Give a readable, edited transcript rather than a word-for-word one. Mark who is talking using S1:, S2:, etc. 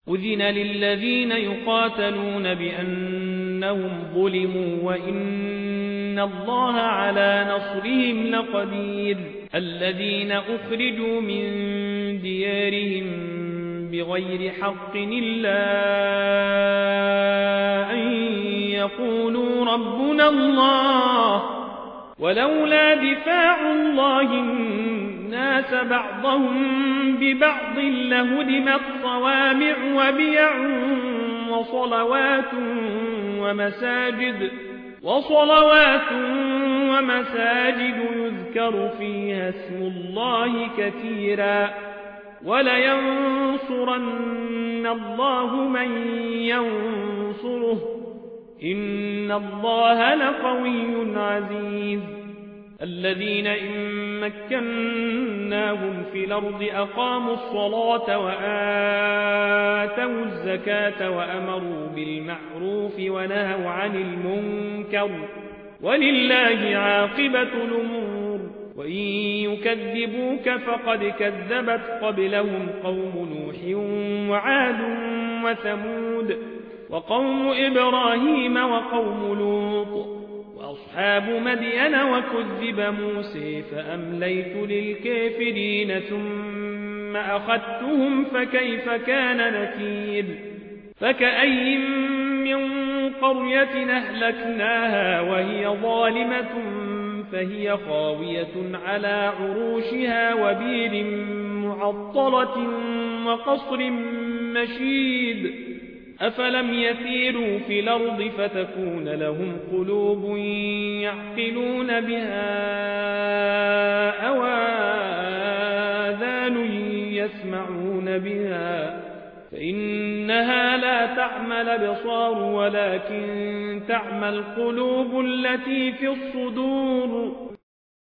S1: أذن للذين يقاتلون بأنهم ظلموا وإن الله على نصرهم لقدير الذين أخرجوا من ديارهم بغير حق إلا أن يقولوا ربنا الله ولولا دفاع الله الناس بعضهم ببعض لهدمت صوامع وبيع وصلوات ومساجد يذكر فيها اسم الله كثيرا ولينصرن الله من ينصره إن الله لقوي عزيز الذين إن مكناهم في الأرض أقاموا الصلاة وآتوا الزكاة وأمروا بالمعروف ونهوا عن المنكر ولله عاقبة الأمور وإن يكذبوك فقد كذبت قبلهم قوم نوح وعاد وثمود وقوم إبراهيم وقوم لوط وأصحاب مدين وكذب موسى فأمليت للكافرين ثم أخذتهم فكيف كان نكير فكأي من قرية أهلكناها وهي ظالمة فهي خاوية على عروشها وبير معطلة وقصر مشيد أفلم يسيروا في الأرض فتكون لهم قلوب يعقلون بها أو آذان يسمعون بها فإنها لا تعمى الأبصار ولكن تعمى القلوب التي في الصدور